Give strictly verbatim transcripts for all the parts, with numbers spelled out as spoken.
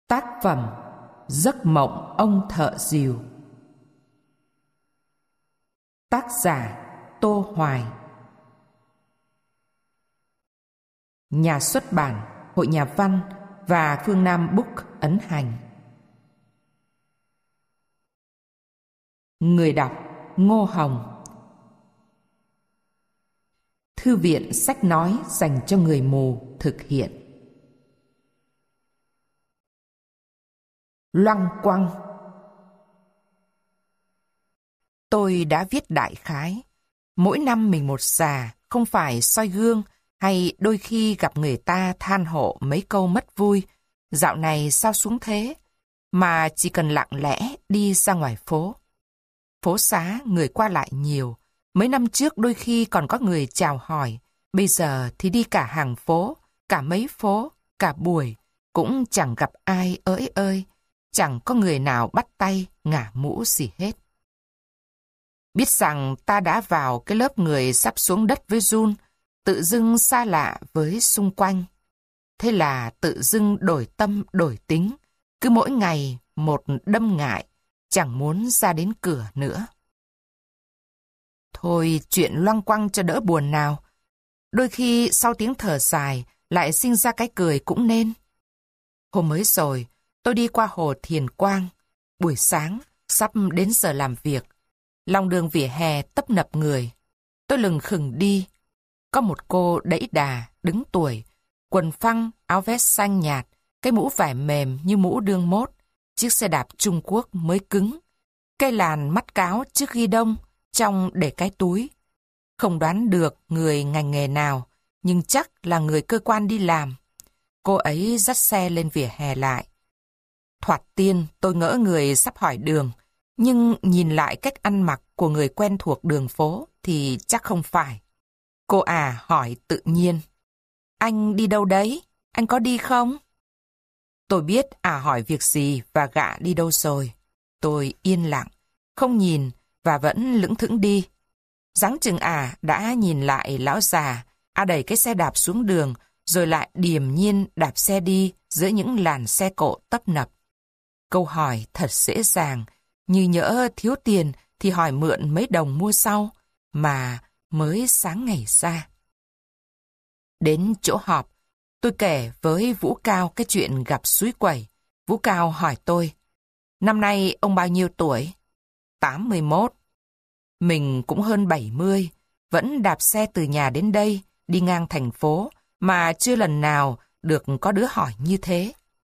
Tác phẩm Giấc mộng ông thợ rìu. Tác giả Tô Hoài. Nhà xuất bản Hội Nhà văn và Phương Nam Book ấn hành. Người đọc Ngô Hồng. Thư viện sách nói dành cho người mù thực hiện. Loăng quăng. Tôi đã viết đại khái. Mỗi năm mình một già, không phải soi gương hay đôi khi gặp người ta than hộ mấy câu mất vui. Dạo này sao xuống thế? Mà chỉ cần lặng lẽ đi ra ngoài phố. Phố xá người qua lại nhiều. Mấy năm trước đôi khi còn có người chào hỏi. Bây giờ thì đi cả hàng phố, cả mấy phố, cả buổi. Cũng chẳng gặp ai ới ơi. Chẳng có người nào bắt tay, ngả mũ gì hết. Biết rằng ta đã vào cái lớp người sắp xuống đất với run, tự dưng xa lạ với xung quanh. Thế là tự dưng đổi tâm đổi tính, cứ mỗi ngày một đâm ngại, chẳng muốn ra đến cửa nữa. Thôi chuyện loăng quăng cho đỡ buồn nào. Đôi khi sau tiếng thở dài lại sinh ra cái cười cũng nên. Hôm mới rồi, tôi đi qua hồ Thiền Quang. Buổi sáng, sắp đến giờ làm việc. Lòng đường vỉa hè tấp nập người. Tôi lừng khừng đi. Có một cô đẫy đà, đứng tuổi, quần phăng, áo vest xanh nhạt, cái mũ vải mềm như mũ đương mốt, chiếc xe đạp Trung Quốc mới cứng, cây làn mắt cáo trước ghi đông, trong để cái túi. Không đoán được người ngành nghề nào, nhưng chắc là người cơ quan đi làm. Cô ấy dắt xe lên vỉa hè lại. Thoạt tiên tôi ngỡ người sắp hỏi đường, nhưng nhìn lại cách ăn mặc của người quen thuộc đường phố thì chắc không phải. Cô à hỏi tự nhiên. Anh đi đâu đấy? Anh có đi không? Tôi biết à hỏi việc gì và gạ đi đâu rồi. Tôi yên lặng, không nhìn và vẫn lững thững đi. Dáng chừng à đã nhìn lại lão già, à đẩy cái xe đạp xuống đường rồi lại điềm nhiên đạp xe đi giữa những làn xe cộ tấp nập. Câu hỏi thật dễ dàng, như nhỡ thiếu tiền thì hỏi mượn mấy đồng mua sau, mà mới sáng ngày ra. Đến chỗ họp, tôi kể với Vũ Cao cái chuyện gặp suối quẩy. Vũ Cao hỏi tôi, năm nay ông bao nhiêu tuổi? tám mươi mốt. Mình cũng hơn bảy mươi, vẫn đạp xe từ nhà đến đây, đi ngang thành phố, mà chưa lần nào được có đứa hỏi như thế.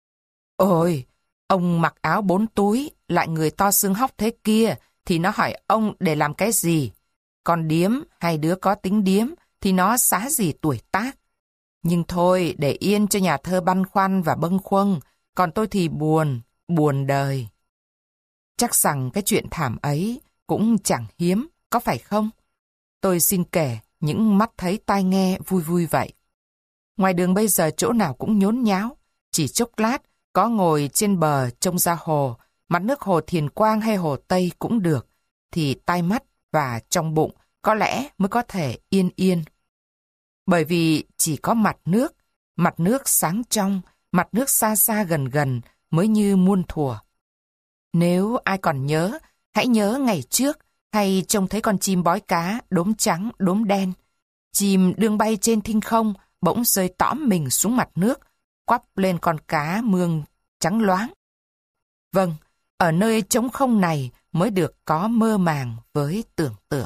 Ôi, ông mặc áo bốn túi, lại người to xương hóc thế kia, thì nó hỏi ông để làm cái gì? Con điếm hay đứa có tính điếm, thì nó xá gì tuổi tác. Nhưng thôi, để yên cho nhà thơ băn khoăn và bâng khuâng, còn tôi thì buồn, buồn đời. Chắc rằng cái chuyện thảm ấy cũng chẳng hiếm, có phải không? Tôi xin kể những mắt thấy tai nghe vui vui vậy. Ngoài đường bây giờ chỗ nào cũng nhốn nháo, chỉ chốc lát có ngồi trên bờ trông ra hồ, mặt nước hồ Thiền Quang hay hồ Tây cũng được, thì tai mắt và trong bụng có lẽ mới có thể yên yên. Bởi vì chỉ có mặt nước, mặt nước sáng trong, mặt nước xa xa gần gần mới như muôn thuở. Nếu ai còn nhớ, hãy nhớ ngày trước hay trông thấy con chim bói cá đốm trắng đốm đen. Chim đương bay trên thinh không, bỗng rơi tõm mình xuống mặt nước, quắp lên con cá mương trắng loáng. Vâng, ở nơi trống không này mới được có mơ màng với tưởng tượng.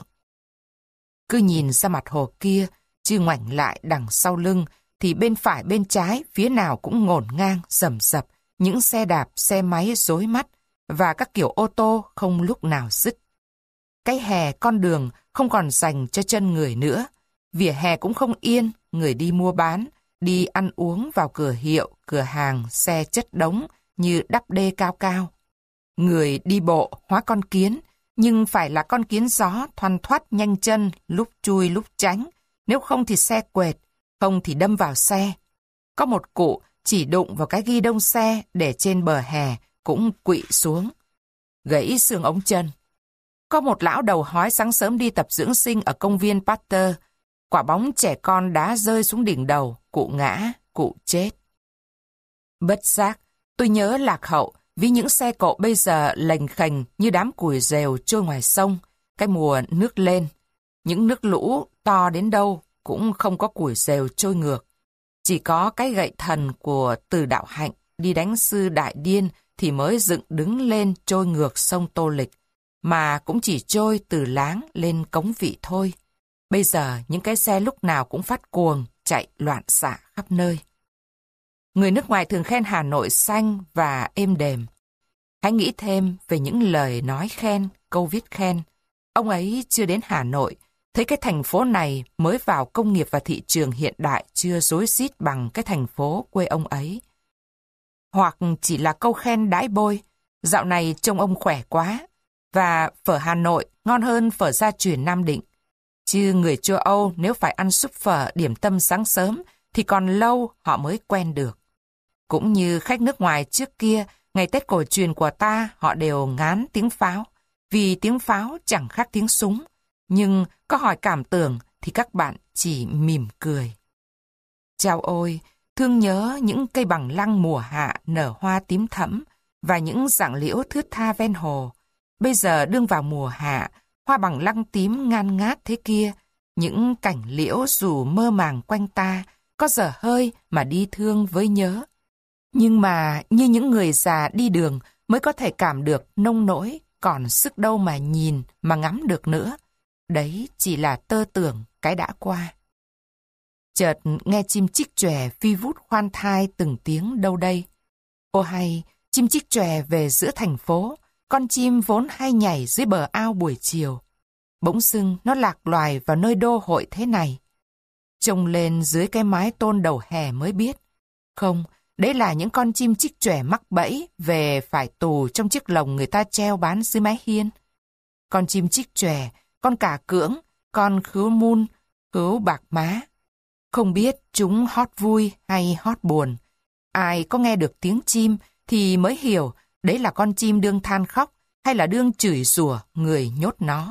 Cứ nhìn ra mặt hồ kia, chứ ngoảnh lại đằng sau lưng, thì bên phải bên trái phía nào cũng ngổn ngang, rầm rập, những xe đạp, xe máy rối mắt, và các kiểu ô tô không lúc nào dứt. Cái hè con đường không còn dành cho chân người nữa, vỉa hè cũng không yên, người đi mua bán, đi ăn uống vào cửa hiệu, cửa hàng, xe chất đống như đắp đê cao cao. Người đi bộ hóa con kiến, nhưng phải là con kiến gió thoăn thoắt nhanh chân, lúc chui lúc tránh, nếu không thì xe quệt, không thì đâm vào xe. Có một cụ chỉ đụng vào cái ghi đông xe để trên bờ hè cũng quỵ xuống, gãy xương ống chân. Có một lão đầu hói sáng sớm đi tập dưỡng sinh ở công viên Pasteur, quả bóng trẻ con đá rơi xuống đỉnh đầu, cụ ngã, cụ chết. Bất giác, Tôi nhớ lạc hậu vì những xe cộ bây giờ lềnh khềnh như đám củi rèo trôi ngoài sông, cái mùa nước lên. Những nước lũ to đến đâu cũng không có củi rèo trôi ngược. Chỉ có cái gậy thần của Từ Đạo Hạnh đi đánh sư Đại Điên thì mới dựng đứng lên trôi ngược sông Tô Lịch, mà cũng chỉ trôi từ Láng lên Cống Vị thôi. Bây giờ những cái xe lúc nào cũng phát cuồng, chạy loạn xạ khắp nơi. Người nước ngoài thường khen Hà Nội xanh và êm đềm. Hãy nghĩ thêm về những lời nói khen, câu viết khen. Ông ấy chưa đến Hà Nội, thấy cái thành phố này mới vào công nghiệp và thị trường hiện đại chưa rối rít bằng cái thành phố quê ông ấy. Hoặc chỉ là câu khen đãi bôi, dạo này trông ông khỏe quá, và phở Hà Nội ngon hơn phở gia truyền Nam Định. Chứ người châu Âu nếu phải ăn súp phở điểm tâm sáng sớm thì còn lâu họ mới quen được. Cũng như khách nước ngoài trước kia, ngày Tết cổ truyền của ta họ đều ngán tiếng pháo, vì tiếng pháo chẳng khác tiếng súng. Nhưng có hỏi cảm tưởng thì các bạn chỉ mỉm cười. Chao ôi, thương nhớ những cây bằng lăng mùa hạ nở hoa tím thẫm và những rặng liễu thướt tha ven hồ. Bây giờ đương vào mùa hạ, hoa bằng lăng tím ngan ngát thế kia, những cảnh liễu dù mơ màng quanh ta, có dở hơi mà đi thương với nhớ. Nhưng mà như những người già đi đường mới có thể cảm được nông nỗi, còn sức đâu mà nhìn, mà ngắm được nữa. Đấy chỉ là tơ tưởng cái đã qua. Chợt nghe chim chích chòe phi vút khoan thai từng tiếng đâu đây. Ô hay, chim chích chòe về giữa thành phố, con chim vốn hay nhảy dưới bờ ao buổi chiều. Bỗng dưng nó lạc loài vào nơi đô hội thế này. Trông lên dưới cái mái tôn đầu hè mới biết. Không, đấy là những con chim chích chòe mắc bẫy về phải tù trong chiếc lồng người ta treo bán dưới mái hiên. Con chim chích chòe, con cà cưỡng, con khứu mun, khứu bạc má. Không biết chúng hót vui hay hót buồn. Ai có nghe được tiếng chim thì mới hiểu đấy là con chim đương than khóc hay là đương chửi rủa người nhốt nó.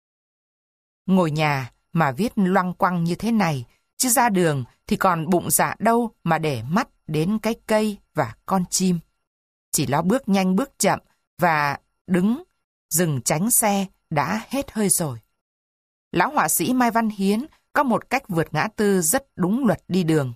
Ngồi nhà mà viết loăng quăng như thế này, chứ ra đường thì còn bụng dạ đâu mà để mắt đến cái cây và con chim. Chỉ lo bước nhanh bước chậm và đứng, dừng tránh xe đã hết hơi rồi. Lão họa sĩ Mai Văn Hiến có một cách vượt ngã tư rất đúng luật đi đường.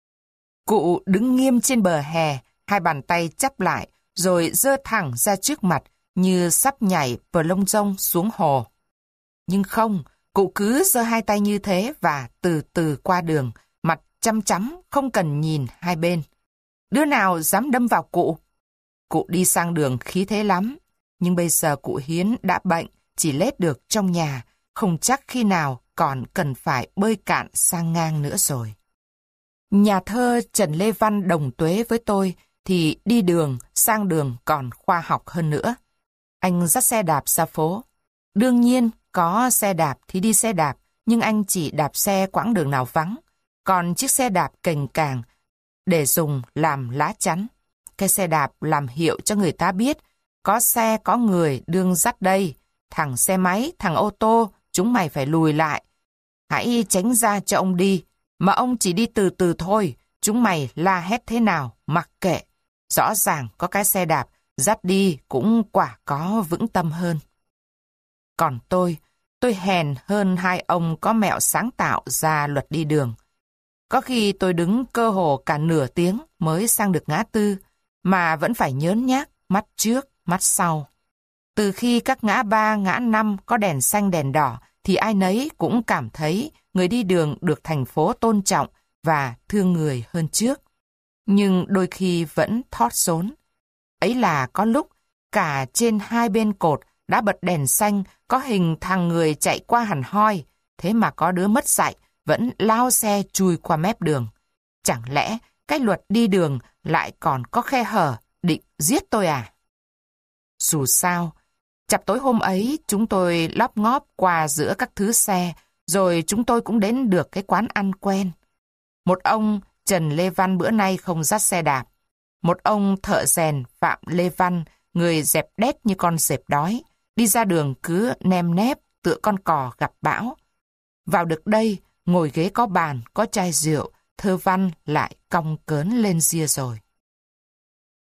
Cụ đứng nghiêm trên bờ hè, hai bàn tay chắp lại, rồi giơ thẳng ra trước mặt như sắp nhảy bờ lông rông xuống hồ. Nhưng không, cụ cứ giơ hai tay như thế và từ từ qua đường, mặt chăm chắm, không cần nhìn hai bên. Đứa nào dám đâm vào cụ? Cụ đi sang đường khí thế lắm, nhưng bây giờ cụ Hiến đã bệnh, chỉ lết được trong nhà, không chắc khi nào còn cần phải bơi cạn sang ngang nữa rồi. Nhà thơ Trần Lê Văn đồng tuế với tôi thì đi đường, sang đường còn khoa học hơn nữa. Anh dắt xe đạp ra phố. Đương nhiên, có xe đạp thì đi xe đạp, nhưng anh chỉ đạp xe quãng đường nào vắng. Còn chiếc xe đạp cành càng để dùng làm lá chắn. Cái xe đạp làm hiệu cho người ta biết có xe có người đương dắt đây. Thằng xe máy, thằng ô tô, chúng mày phải lùi lại. Hãy tránh ra cho ông đi. Mà ông chỉ đi từ từ thôi. Chúng mày la hét thế nào, mặc kệ. Rõ ràng có cái xe đạp, dắt đi cũng quả có vững tâm hơn. Còn tôi, tôi hèn hơn hai ông có mẹo sáng tạo ra luật đi đường. Có khi tôi đứng cơ hồ cả nửa tiếng mới sang được ngã tư, mà vẫn phải nhớn nhác, mắt trước, mắt sau. Từ khi các ngã ba, ngã năm có đèn xanh đèn đỏ, thì ai nấy cũng cảm thấy người đi đường được thành phố tôn trọng và thương người hơn trước. Nhưng đôi khi vẫn thót rốn. Ấy là có lúc cả trên hai bên cột đã bật đèn xanh có hình thằng người chạy qua hẳn hoi, thế mà có đứa mất dạy vẫn lao xe chui qua mép đường. Chẳng lẽ cái luật đi đường lại còn có khe hở định giết tôi à? Dù sao, chập tối hôm ấy chúng tôi lóp ngóp qua giữa các thứ xe, rồi chúng tôi cũng đến được cái quán ăn quen. Một ông Trần Lê Văn bữa nay không dắt xe đạp. Một ông thợ rèn Phạm Lê Văn, người dẹp đét như con dẹp đói, đi ra đường cứ nem nép tựa con cò gặp bão. Vào được đây, ngồi ghế có bàn, có chai rượu, thơ văn lại cong cớn lên ria rồi.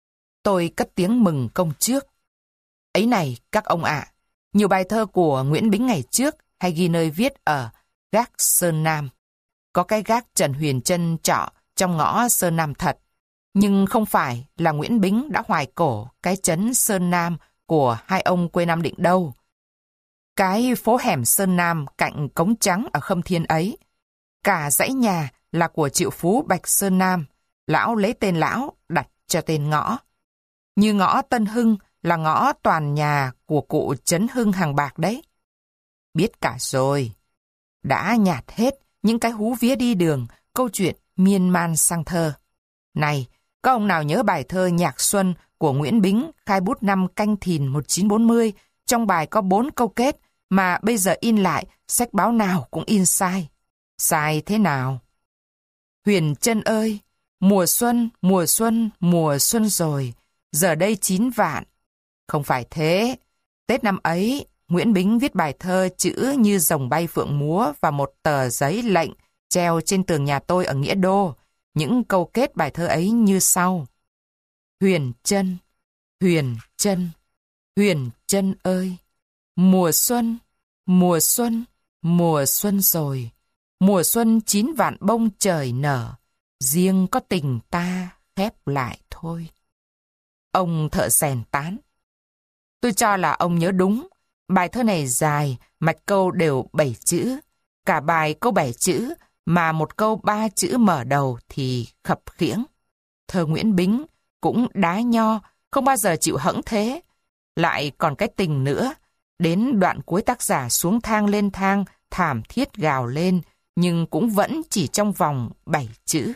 Tôi cất tiếng mừng công trước. Ấy này các ông ạ, nhiều bài thơ của Nguyễn Bính ngày trước hay ghi nơi viết ở gác Sơn Nam. Có cái gác Trần Huyền Trân trọ trong ngõ Sơn Nam thật. Nhưng không phải là Nguyễn Bính đã hoài cổ cái trấn Sơn Nam của hai ông quê Nam Định đâu. Cái phố hẻm Sơn Nam cạnh Cống Trắng ở Khâm Thiên ấy, cả dãy nhà là của triệu phú Bạch Sơn Nam. Lão lấy tên lão đặt cho tên ngõ. Như ngõ Tân Hưng là ngõ toàn nhà của cụ Trấn Hưng hàng bạc đấy. Biết cả rồi. Đã nhạt hết những cái hú vía đi đường, câu chuyện miên man sang thơ. Này, có ông nào nhớ bài thơ Nhạc Xuân của Nguyễn Bính khai bút năm Canh Thìn một nghìn chín trăm bốn mươi, trong bài có bốn câu kết mà bây giờ in lại, sách báo nào cũng in sai. Sai thế nào? Huyền Trân ơi, mùa xuân, mùa xuân, mùa xuân rồi, giờ đây chín vạn. Không phải thế. Tết năm ấy, Nguyễn Bính viết bài thơ chữ như rồng bay phượng múa và một tờ giấy lệnh treo trên tường nhà tôi ở Nghĩa Đô. Những câu kết bài thơ ấy như sau. Huyền Trân, Huyền Trân, Huyền Trân ơi, mùa xuân, mùa xuân, mùa xuân rồi, mùa xuân chín vạn bông trời nở, riêng có tình ta khép lại thôi. Ông thợ rèn tán. Tôi cho là ông nhớ đúng. Bài thơ này dài, mạch câu đều bảy chữ. Cả bài câu bảy chữ, mà một câu ba chữ mở đầu thì khập khiễng. Thơ Nguyễn Bính cũng đá nho, không bao giờ chịu hẫng thế. Lại còn cái tình nữa. Đến đoạn cuối tác giả xuống thang lên thang, thảm thiết gào lên, nhưng cũng vẫn chỉ trong vòng bảy chữ.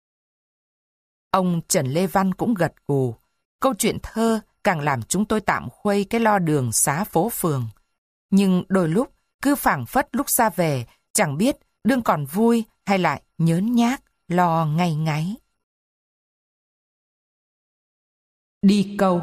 Ông Trần Lê Văn cũng gật gù. Câu chuyện thơ càng làm chúng tôi tạm khuây cái lo đường xá phố phường. Nhưng đôi lúc, cứ phảng phất lúc ra về, chẳng biết đương còn vui hay lại nhớn nhác, lo ngay ngáy. Đi câu.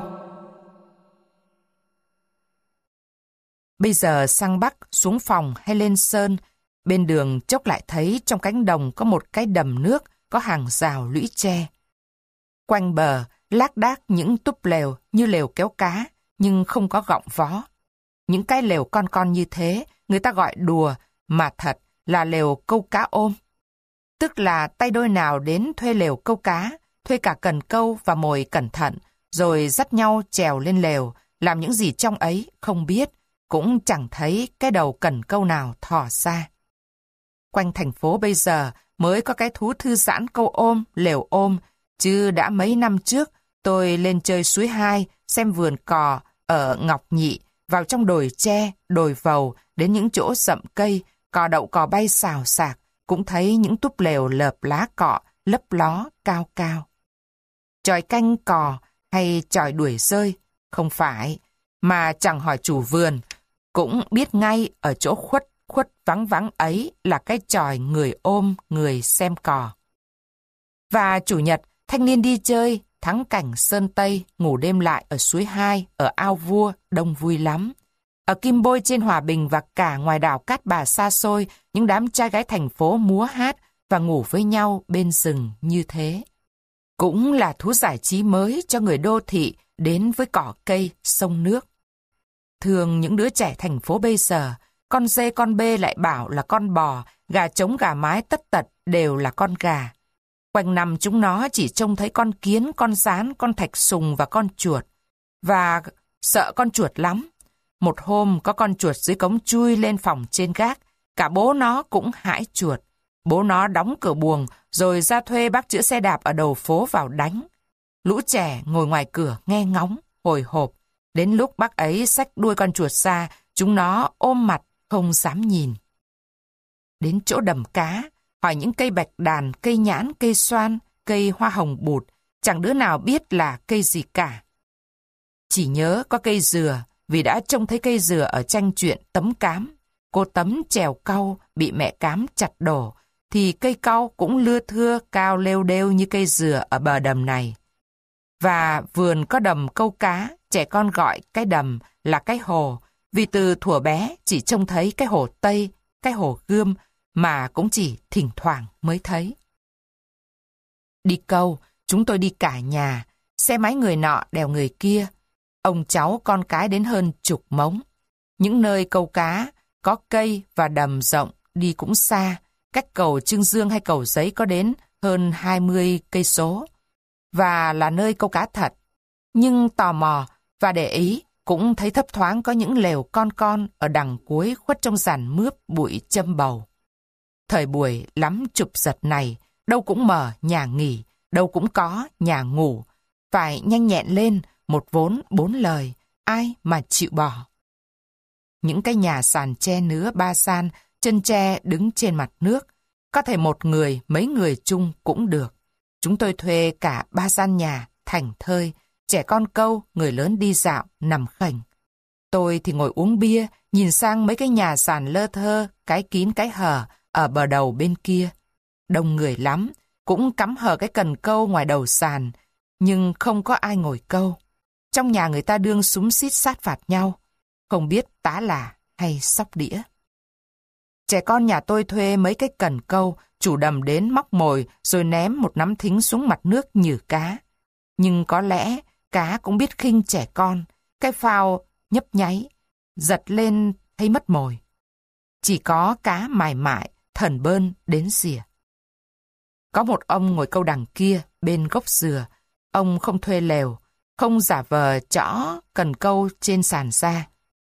Bây giờ sang Bắc, xuống phòng hay lên sơn, bên đường chốc lại thấy trong cánh đồng có một cái đầm nước, có hàng rào lũy tre. Quanh bờ, lác đác những túp lều như lều kéo cá, nhưng không có gọng vó. Những cái lều con con như thế, người ta gọi đùa, mà thật là lều câu cá ôm. Tức là tay đôi nào đến thuê lều câu cá, thuê cả cần câu và mồi cẩn thận, rồi dắt nhau trèo lên lều, làm những gì trong ấy không biết, cũng chẳng thấy cái đầu cần câu nào thò ra. Quanh thành phố bây giờ mới có cái thú thư giãn câu ôm, lều ôm, chứ đã mấy năm trước tôi lên chơi suối hai, xem vườn cò ở Ngọc Nhị, vào trong đồi tre, đồi vầu, đến những chỗ rậm cây, cò đậu cò bay xào xạc, cũng thấy những túp lều lợp lá cọ, lấp ló, cao cao. Chòi canh cò hay chòi đuổi rơi? Không phải, mà chẳng hỏi chủ vườn, cũng biết ngay ở chỗ khuất khuất vắng vắng ấy là cái chòi người ôm, người xem cò. Và chủ nhật, thanh niên đi chơi, thắng cảnh Sơn Tây, ngủ đêm lại ở suối hai, ở ao vua, đông vui lắm. Ở Kim Bôi trên Hòa Bình và cả ngoài đảo Cát Bà xa xôi, những đám trai gái thành phố múa hát và ngủ với nhau bên rừng như thế. Cũng là thú giải trí mới cho người đô thị đến với cỏ cây, sông nước. Thường những đứa trẻ thành phố bây giờ, con dê con bê lại bảo là con bò, gà trống gà mái tất tật đều là con gà. Quanh năm chúng nó chỉ trông thấy con kiến, con gián, con thạch sùng và con chuột. Và sợ con chuột lắm. Một hôm có con chuột dưới cống chui lên phòng trên gác. Cả bố nó cũng hãi chuột. Bố nó đóng cửa buồng rồi ra thuê bác chữa xe đạp ở đầu phố vào đánh. Lũ trẻ ngồi ngoài cửa nghe ngóng, hồi hộp. Đến lúc bác ấy xách đuôi con chuột ra, chúng nó ôm mặt không dám nhìn. Đến chỗ đầm cá, hỏi những cây bạch đàn, cây nhãn, cây xoan, cây hoa hồng bụt, chẳng đứa nào biết là cây gì cả. Chỉ nhớ có cây dừa, vì đã trông thấy cây dừa ở tranh truyện Tấm Cám. Cô Tấm trèo cau bị mẹ cám chặt đổ, thì cây cau cũng lưa thưa cao lêu đêu như cây dừa ở bờ đầm này. Và vườn có đầm câu cá, trẻ con gọi cái đầm là cái hồ, vì từ thuở bé chỉ trông thấy cái hồ Tây, cái hồ Gươm, mà cũng chỉ thỉnh thoảng mới thấy. Đi câu, chúng tôi đi cả nhà, xe máy người nọ đèo người kia. Ông cháu con cái đến hơn chục mống. Những nơi câu cá, có cây và đầm rộng, đi cũng xa. Cách cầu Trương Dương hay cầu Giấy có đến hơn hai mươi cây số. Và là nơi câu cá thật. Nhưng tò mò và để ý, cũng thấy thấp thoáng có những lều con con ở đằng cuối khuất trong giàn mướp bụi châm bầu. Thời buổi lắm chụp giật này, đâu cũng mở nhà nghỉ, đâu cũng có nhà ngủ. Phải nhanh nhẹn lên, một vốn bốn lời, ai mà chịu bỏ. Những cái nhà sàn tre nứa ba san, chân tre đứng trên mặt nước. Có thể một người, mấy người chung cũng được. Chúng tôi thuê cả ba gian nhà, thảnh thơi, trẻ con câu, người lớn đi dạo, nằm khểnh. Tôi thì ngồi uống bia, nhìn sang mấy cái nhà sàn lơ thơ, cái kín cái hở, ở bờ đầu bên kia. Đông người lắm, cũng cắm hờ cái cần câu ngoài đầu sàn, nhưng không có ai ngồi câu. Trong nhà người ta đương súm xít sát phạt nhau, không biết tá là hay sóc đĩa. Trẻ con nhà tôi thuê mấy cái cần câu, chủ đầm đến móc mồi rồi ném một nắm thính xuống mặt nước nhử cá. Nhưng có lẽ cá cũng biết khinh trẻ con, cái phao nhấp nháy, giật lên thấy mất mồi. Chỉ có cá mài mại, thần bơn đến rỉa. Có một ông ngồi câu đằng kia, bên gốc dừa. Ông không thuê lều, không giả vờ chõ cần câu trên sàn ra.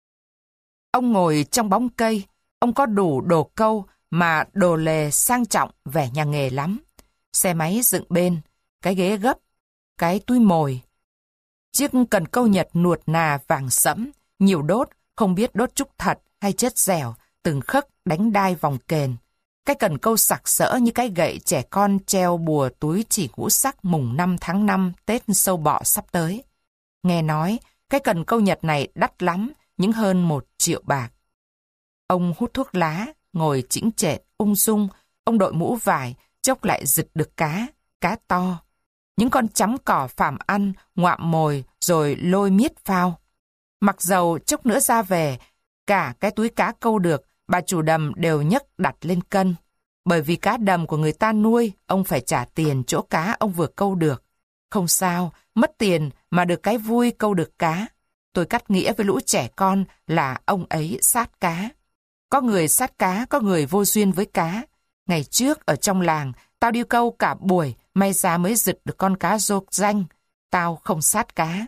Ông ngồi trong bóng cây, ông có đủ đồ câu mà đồ lề sang trọng vẻ nhà nghề lắm. Xe máy dựng bên, cái ghế gấp, cái túi mồi. Chiếc cần câu Nhật nuột nà vàng sẫm, nhiều đốt, không biết đốt trúc thật hay chất dẻo, từng khấc đánh đai vòng kềnh. Cái cần câu sặc sỡ như cái gậy trẻ con treo bùa túi chỉ ngũ sắc mùng năm tháng năm Tết sâu bọ sắp tới. Nghe nói, cái cần câu Nhật này đắt lắm, những hơn một triệu bạc. Ông hút thuốc lá, ngồi chĩnh chệ, ung dung, ông đội mũ vải, chốc lại giật được cá, cá to. Những con chấm cỏ phàm ăn, ngoạm mồi, rồi lôi miết phao. Mặc dầu chốc nữa ra về, cả cái túi cá câu được, bà chủ đầm đều nhấc đặt lên cân. Bởi vì cá đầm của người ta nuôi, ông phải trả tiền chỗ cá ông vừa câu được. Không sao, mất tiền mà được cái vui câu được cá. Tôi cắt nghĩa với lũ trẻ con là ông ấy sát cá. Có người sát cá, có người vô duyên với cá. Ngày trước ở trong làng, tao đi câu cả buổi, may ra mới giật được con cá rô danh. Tao không sát cá.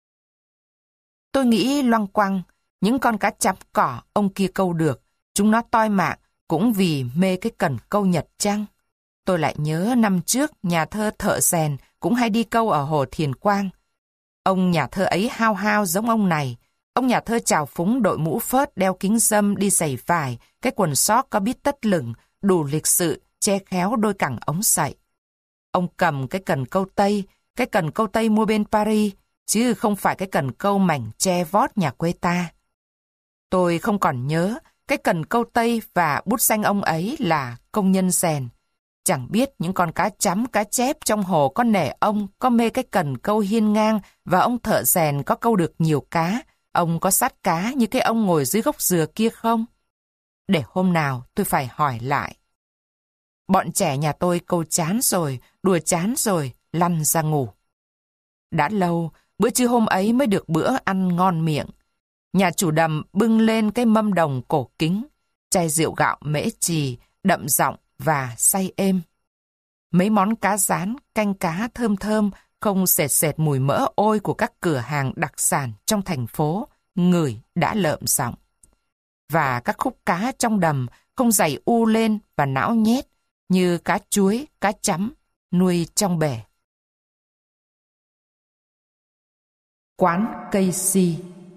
Tôi nghĩ loăng quăng, những con cá chấm cỏ ông kia câu được, chúng nó toi mạng cũng vì mê cái cần câu Nhật chăng? Tôi lại nhớ năm trước nhà thơ Thợ Rèn cũng hay đi câu ở hồ Thiền Quang. Ông nhà thơ ấy hao hao giống ông này. Ông nhà thơ trào phúng đội mũ phớt, đeo kính râm, đi giày vải, cái quần sót có bít tất lửng, đủ lịch sự, che khéo đôi cẳng ống sậy. Ông cầm cái cần câu Tây, cái cần câu Tây mua bên Paris, chứ không phải cái cần câu mảnh tre vót nhà quê ta. Tôi không còn nhớ cái cần câu Tây và bút danh ông ấy là công nhân rèn. Chẳng biết những con cá chấm, cá chép trong hồ có nể ông, có mê cái cần câu hiên ngang và ông thợ rèn có câu được nhiều cá. Ông có sát cá như cái ông ngồi dưới gốc dừa kia không? Để hôm nào tôi phải hỏi lại. Bọn trẻ nhà tôi câu chán rồi, đùa chán rồi, lăn ra ngủ. Đã lâu, bữa trưa hôm ấy mới được bữa ăn ngon miệng. Nhà chủ đầm bưng lên cái mâm đồng cổ kính, chai rượu gạo mễ trì, đậm giọng và say êm. Mấy món cá rán, canh cá thơm thơm, không sệt sệt mùi mỡ ôi của các cửa hàng đặc sản trong thành phố, ngửi đã lợm giọng. Và các khúc cá trong đầm không dày u lên và não nhét như cá chuối, cá chấm, nuôi trong bể. Quán cây si.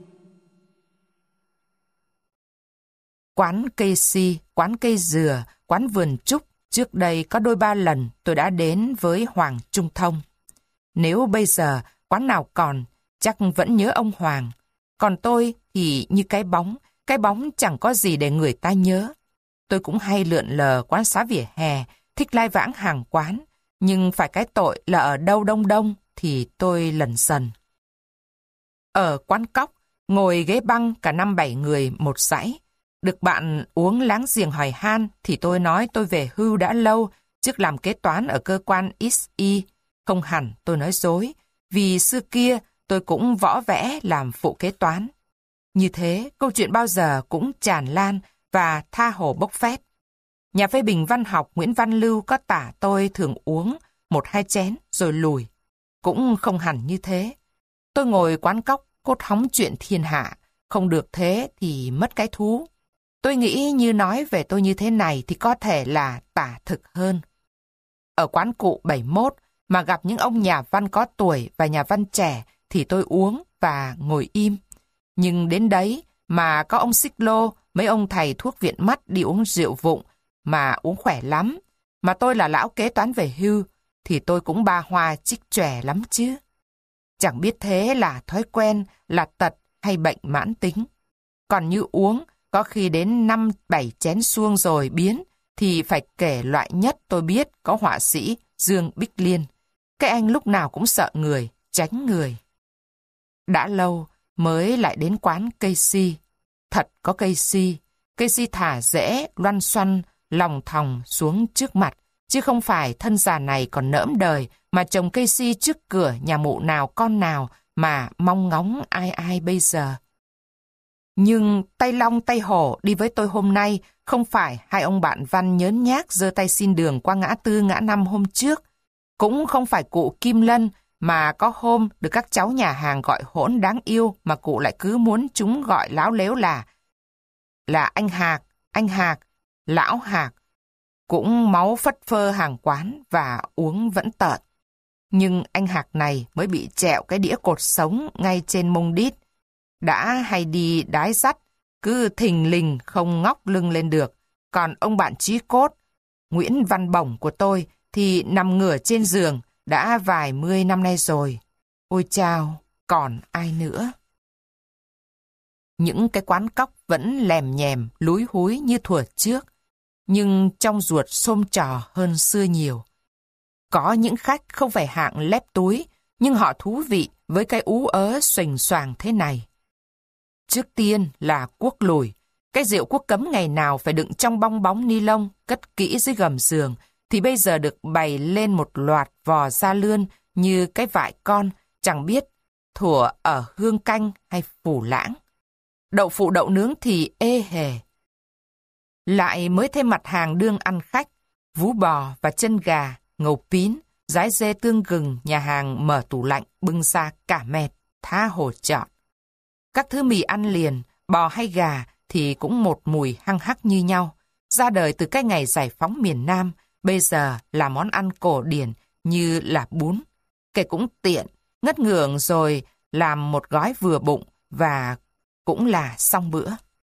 Quán cây si, quán cây dừa, quán vườn trúc, trước đây có đôi ba lần tôi đã đến với Hoàng Trung Thông. Nếu bây giờ quán nào còn, chắc vẫn nhớ ông Hoàng. Còn tôi thì như cái bóng, cái bóng chẳng có gì để người ta nhớ. Tôi cũng hay lượn lờ quán xá vỉa hè, thích lai vãng hàng quán, nhưng phải cái tội là ở đâu đông đông thì tôi lần dần. Ở quán cóc, ngồi ghế băng cả năm bảy người một dãy. Được bạn uống láng giềng hỏi han thì tôi nói tôi về hưu đã lâu, trước làm kế toán ở cơ quan ích i. Không hẳn tôi nói dối, vì xưa kia tôi cũng võ vẽ làm phụ kế toán. Như thế, câu chuyện bao giờ cũng tràn lan và tha hồ bốc phét. Nhà phê bình văn học Nguyễn Văn Lưu có tả tôi thường uống một hai chén rồi lùi. Cũng không hẳn như thế. Tôi ngồi quán cóc cốt hóng chuyện thiên hạ, không được thế thì mất cái thú. Tôi nghĩ như nói về tôi như thế này thì có thể là tả thực hơn. Ở quán cụ bảy mốt mà gặp những ông nhà văn có tuổi và nhà văn trẻ thì tôi uống và ngồi im. Nhưng đến đấy mà có ông xích lô, mấy ông thầy thuốc viện mắt đi uống rượu vụng mà uống khỏe lắm. Mà tôi là lão kế toán về hưu thì tôi cũng ba hoa chích chòe lắm chứ. Chẳng biết thế là thói quen, là tật hay bệnh mãn tính. Còn như uống, có khi đến năm bảy chén suông rồi biến, thì phải kể loại nhất tôi biết có họa sĩ Dương Bích Liên. Cái anh lúc nào cũng sợ người, tránh người. Đã lâu mới lại đến quán cây si. Thật có cây si. Cây si thả rễ, loăn xoăn, lòng thòng xuống trước mặt. Chứ không phải thân già này còn nỡm đời mà trồng cây si trước cửa nhà mụ nào con nào mà mong ngóng ai ai bây giờ. Nhưng tay long tay hổ đi với tôi hôm nay không phải hai ông bạn văn nhớn nhác giơ tay xin đường qua ngã tư ngã năm hôm trước. Cũng không phải cụ Kim Lân mà có hôm được các cháu nhà hàng gọi hỗn đáng yêu mà cụ lại cứ muốn chúng gọi láo lếu là là anh Hạc, anh Hạc, lão Hạc. Cũng máu phất phơ hàng quán và uống vẫn tợn. Nhưng anh Hạc này mới bị trẹo cái đĩa cột sống ngay trên mông đít. Đã hay đi đái dắt, cứ thình lình không ngóc lưng lên được. Còn ông bạn chí cốt, Nguyễn Văn Bổng của tôi, thì nằm ngửa trên giường đã vài mươi năm nay rồi. Ôi chao, còn ai nữa? Những cái quán cóc vẫn lèm nhèm, lúi húi như thuở trước. Nhưng trong ruột xôm trò hơn xưa nhiều. Có những khách không phải hạng lép túi, nhưng họ thú vị với cái ú ớ xoành xoàng thế này. Trước tiên là cuốc lùi. Cái rượu cuốc cấm ngày nào phải đựng trong bong bóng ni lông, cất kỹ dưới gầm giường, thì bây giờ được bày lên một loạt vò da lươn như cái vại con, chẳng biết thủa ở hương canh hay phủ lãng. Đậu phụ đậu nướng thì ê hề. Lại mới thêm mặt hàng đương ăn khách, vú bò và chân gà, ngầu pín, dái dê tương gừng nhà hàng mở tủ lạnh bưng ra cả mẹt, tha hồ chọn. Các thứ mì ăn liền, bò hay gà thì cũng một mùi hăng hắc như nhau. Ra đời từ cái ngày giải phóng miền Nam, bây giờ là món ăn cổ điển như là bún. Kể cũng tiện, ngất ngưởng rồi làm một gói vừa bụng và cũng là xong bữa.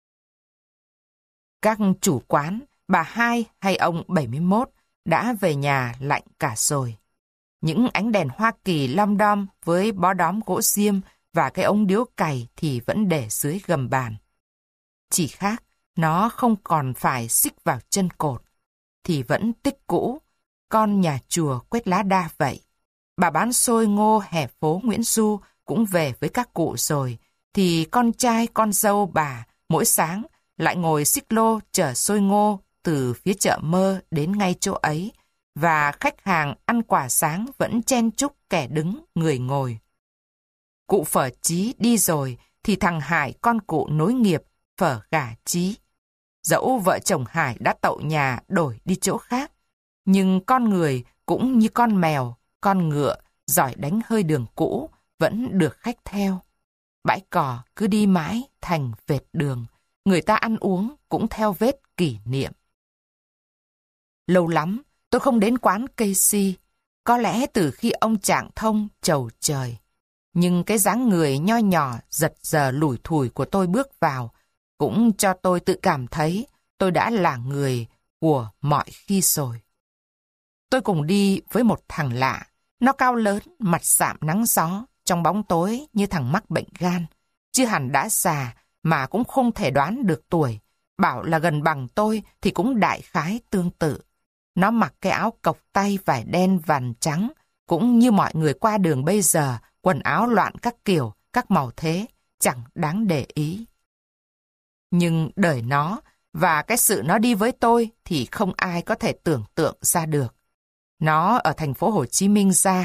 Các chủ quán, bà hai hay ông bảy mươi mốt đã về nhà lạnh cả rồi. Những ánh đèn Hoa Kỳ lom đom với bó đóm gỗ xiêm và cái ống điếu cày thì vẫn để dưới gầm bàn. Chỉ khác, nó không còn phải xích vào chân cột, thì vẫn tích cũ, con nhà chùa quét lá đa vậy. Bà bán xôi ngô hè phố Nguyễn Du cũng về với các cụ rồi, thì con trai con dâu bà mỗi sáng lại ngồi xích lô chở xôi ngô từ phía chợ Mơ đến ngay chỗ ấy, và khách hàng ăn quả sáng vẫn chen chúc kẻ đứng người ngồi. Cụ Phở Chí đi rồi thì thằng Hải con cụ nối nghiệp phở gà Chí. Dẫu vợ chồng Hải đã tậu nhà đổi đi chỗ khác, nhưng con người cũng như con mèo, con ngựa giỏi đánh hơi đường cũ vẫn được khách theo. Bãi cỏ cứ đi mãi thành vệt đường, người ta ăn uống cũng theo vết kỷ niệm. Lâu lắm tôi không đến quán cây si, có lẽ từ khi ông Trạng Thông chầu trời. Nhưng cái dáng người nho nhỏ giật giờ lủi thủi của tôi bước vào cũng cho tôi tự cảm thấy tôi đã là người của mọi khi rồi. Tôi cùng đi với một thằng lạ, nó cao lớn, mặt sạm nắng gió, trong bóng tối như thằng mắc bệnh gan. Chứ hẳn đã già mà cũng không thể đoán được tuổi. Bảo là gần bằng tôi thì cũng đại khái tương tự. Nó mặc cái áo cộc tay vải đen vằn trắng, cũng như mọi người qua đường bây giờ, quần áo loạn các kiểu, các màu thế, chẳng đáng để ý. Nhưng đời nó và cái sự nó đi với tôi thì không ai có thể tưởng tượng ra được. Nó ở thành phố Hồ Chí Minh ra,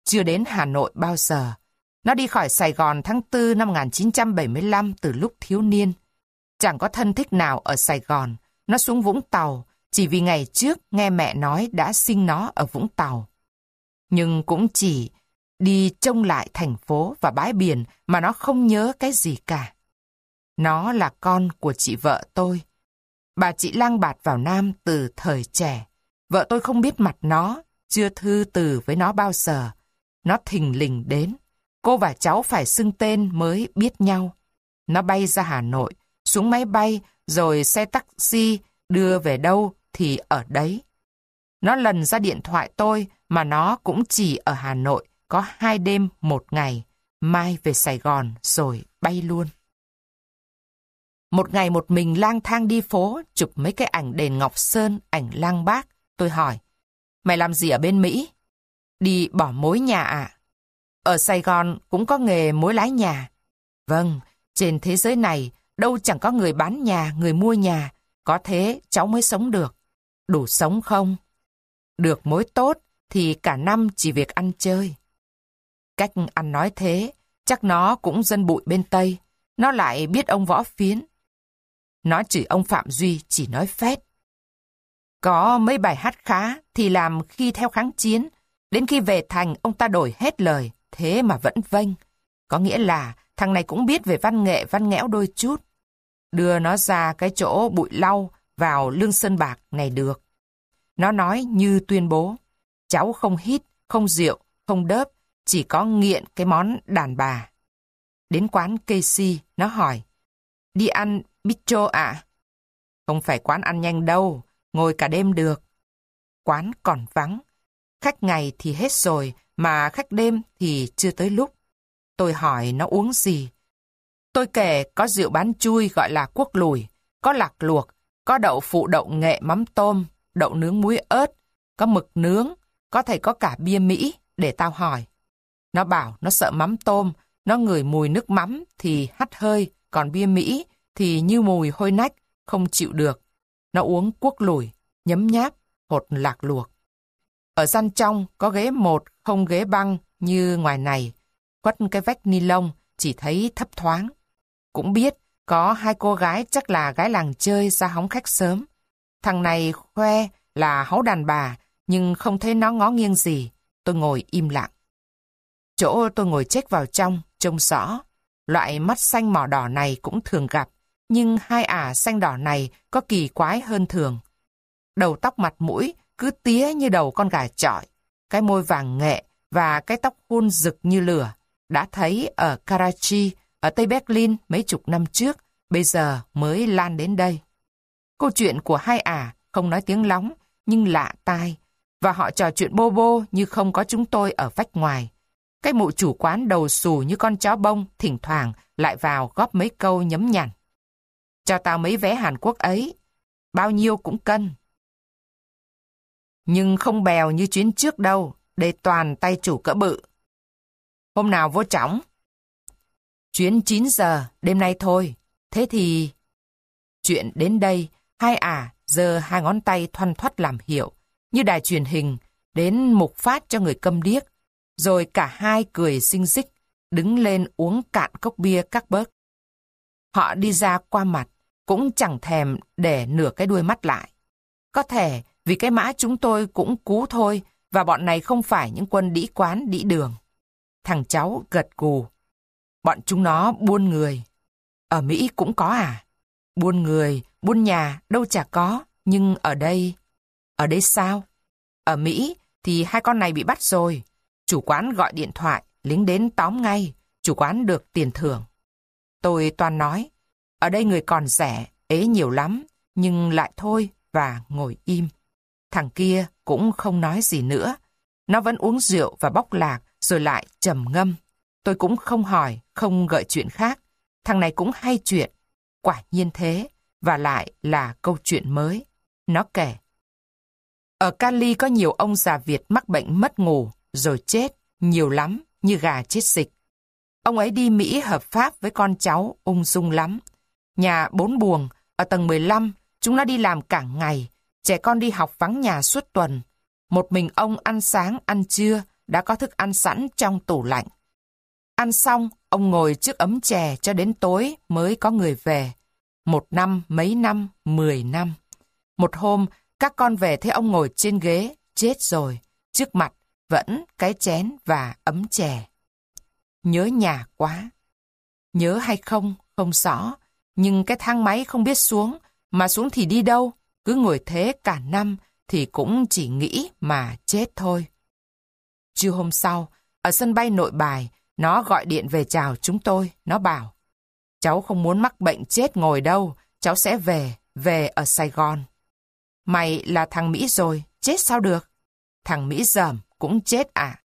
chưa đến Hà Nội bao giờ. Nó đi khỏi Sài Gòn tháng tư năm một nghìn chín trăm bảy mươi lăm từ lúc thiếu niên. Chẳng có thân thích nào ở Sài Gòn. Nó xuống Vũng Tàu, chỉ vì ngày trước nghe mẹ nói đã sinh nó ở Vũng Tàu. Nhưng cũng chỉ đi trông lại thành phố và bãi biển mà nó không nhớ cái gì cả. Nó là con của chị vợ tôi. Bà chị lang bạt vào Nam từ thời trẻ. Vợ tôi không biết mặt nó, chưa thư từ với nó bao giờ. Nó thình lình đến. Cô và cháu phải xưng tên mới biết nhau. Nó bay ra Hà Nội, xuống máy bay, rồi xe taxi đưa về đâu thì ở đấy. Nó lần ra điện thoại tôi mà nó cũng chỉ ở Hà Nội có hai đêm một ngày. Mai về Sài Gòn rồi bay luôn. Một ngày một mình lang thang đi phố, chụp mấy cái ảnh đền Ngọc Sơn, ảnh Lăng Bác. Tôi hỏi, mày làm gì ở bên Mỹ? Đi bỏ mối nhà à? Ở Sài Gòn cũng có nghề mối lái nhà. Vâng, trên thế giới này đâu chẳng có người bán nhà, người mua nhà. Có thế cháu mới sống được. Đủ sống không? Được mối tốt thì cả năm chỉ việc ăn chơi. Cách ăn nói thế, chắc nó cũng dân bụi bên Tây. Nó lại biết ông Võ Phiến. Nó chửi ông Phạm Duy chỉ nói phét. Có mấy bài hát khá thì làm khi theo kháng chiến. Đến khi về thành ông ta đổi hết lời, thế mà vẫn vênh. Có nghĩa là thằng này cũng biết về văn nghệ văn nghẽo đôi chút. Đưa nó ra cái chỗ bụi lau vào Lương Sơn Bạc này được. Nó nói như tuyên bố, cháu không hít, không rượu, không đớp, chỉ có nghiện cái món đàn bà. Đến quán Casey, nó hỏi, đi ăn bistro ạ? Không phải quán ăn nhanh đâu, ngồi cả đêm được. Quán còn vắng, khách ngày thì hết rồi, mà khách đêm thì chưa tới lúc. Tôi hỏi nó uống gì. Tôi kể có rượu bán chui gọi là Quốc Lùi, có lạc luộc, có đậu phụ đậu nghệ mắm tôm, đậu nướng muối ớt, có mực nướng, có thể có cả bia Mỹ, để tao hỏi. Nó bảo nó sợ mắm tôm, nó ngửi mùi nước mắm thì hắt hơi, còn bia Mỹ thì như mùi hôi nách, không chịu được. Nó uống Quốc Lùi, nhấm nháp, hột lạc luộc. Ở gian trong có ghế một, không ghế băng như ngoài này. Khuất cái vách ni lông, chỉ thấy thấp thoáng. Cũng biết có hai cô gái chắc là gái làng chơi ra hóng khách sớm. Thằng này khoe là háu đàn bà, nhưng không thấy nó ngó nghiêng gì. Tôi ngồi im lặng. Chỗ tôi ngồi chếch vào trong, trông rõ. Loại mắt xanh mỏ đỏ này cũng thường gặp, nhưng hai ả xanh đỏ này có kỳ quái hơn thường. Đầu tóc mặt mũi cứ tía như đầu con gà chọi, cái môi vàng nghệ và cái tóc hun rực như lửa. Đã thấy ở Karachi, ở Tây Berlin mấy chục năm trước, bây giờ mới lan đến đây. Câu chuyện của hai ả không nói tiếng lóng, nhưng lạ tai, và họ trò chuyện bô bô như không có chúng tôi ở vách ngoài. Cái mụ chủ quán đầu xù như con chó bông, thỉnh thoảng lại vào góp mấy câu nhấm nhặn. Cho tao mấy vé Hàn Quốc ấy, bao nhiêu cũng cân. Nhưng không bèo như chuyến trước đâu, đây toàn tay chủ cỡ bự. Hôm nào vô trỏng? Chuyến chín giờ, đêm nay thôi. Thế thì... Chuyện đến đây, hai ả giơ hai ngón tay thoăn thoắt làm hiệu, như đài truyền hình, đến mục phát cho người câm điếc. Rồi cả hai cười xinh xích, đứng lên uống cạn cốc bia các bớt. Họ đi ra qua mặt, cũng chẳng thèm để nửa cái đuôi mắt lại. Có thể vì cái mã chúng tôi cũng cú thôi, và bọn này không phải những quân đĩ quán đĩ đường. Thằng cháu gật gù. Bọn chúng nó buôn người. Ở Mỹ cũng có à? Buôn người, buôn nhà đâu chả có, nhưng ở đây... Ở đây sao? Ở Mỹ thì hai con này bị bắt rồi. Chủ quán gọi điện thoại, lính đến tóm ngay, chủ quán được tiền thưởng. Tôi toàn nói, ở đây người còn rẻ, ế nhiều lắm, nhưng lại thôi và ngồi im. Thằng kia cũng không nói gì nữa. Nó vẫn uống rượu và bóc lạc rồi lại trầm ngâm. Tôi cũng không hỏi, không gợi chuyện khác. Thằng này cũng hay chuyện. Quả nhiên thế, và lại là câu chuyện mới. Nó kể. Ở Cali có nhiều ông già Việt mắc bệnh mất ngủ, rồi chết, nhiều lắm, như gà chết dịch. Ông ấy đi Mỹ hợp pháp với con cháu, ung dung lắm. Nhà bốn buồng, ở tầng mười lăm, chúng nó đi làm cả ngày, trẻ con đi học vắng nhà suốt tuần. Một mình ông ăn sáng, ăn trưa, đã có thức ăn sẵn trong tủ lạnh. Ăn xong, ông ngồi trước ấm chè cho đến tối mới có người về. Một năm, mấy năm, mười năm. Một hôm, các con về thấy ông ngồi trên ghế, chết rồi. Trước mặt vẫn cái chén và ấm chè. Nhớ nhà quá. Nhớ hay không, không rõ. Nhưng cái thang máy không biết xuống, mà xuống thì đi đâu. Cứ ngồi thế cả năm thì cũng chỉ nghĩ mà chết thôi. Trưa hôm sau, ở sân bay Nội Bài, nó gọi điện về chào chúng tôi. Nó bảo, cháu không muốn mắc bệnh chết ngồi đâu, cháu sẽ về, về ở Sài Gòn. Mày là thằng Mỹ rồi, chết sao được? Thằng Mỹ dởm cũng chết à?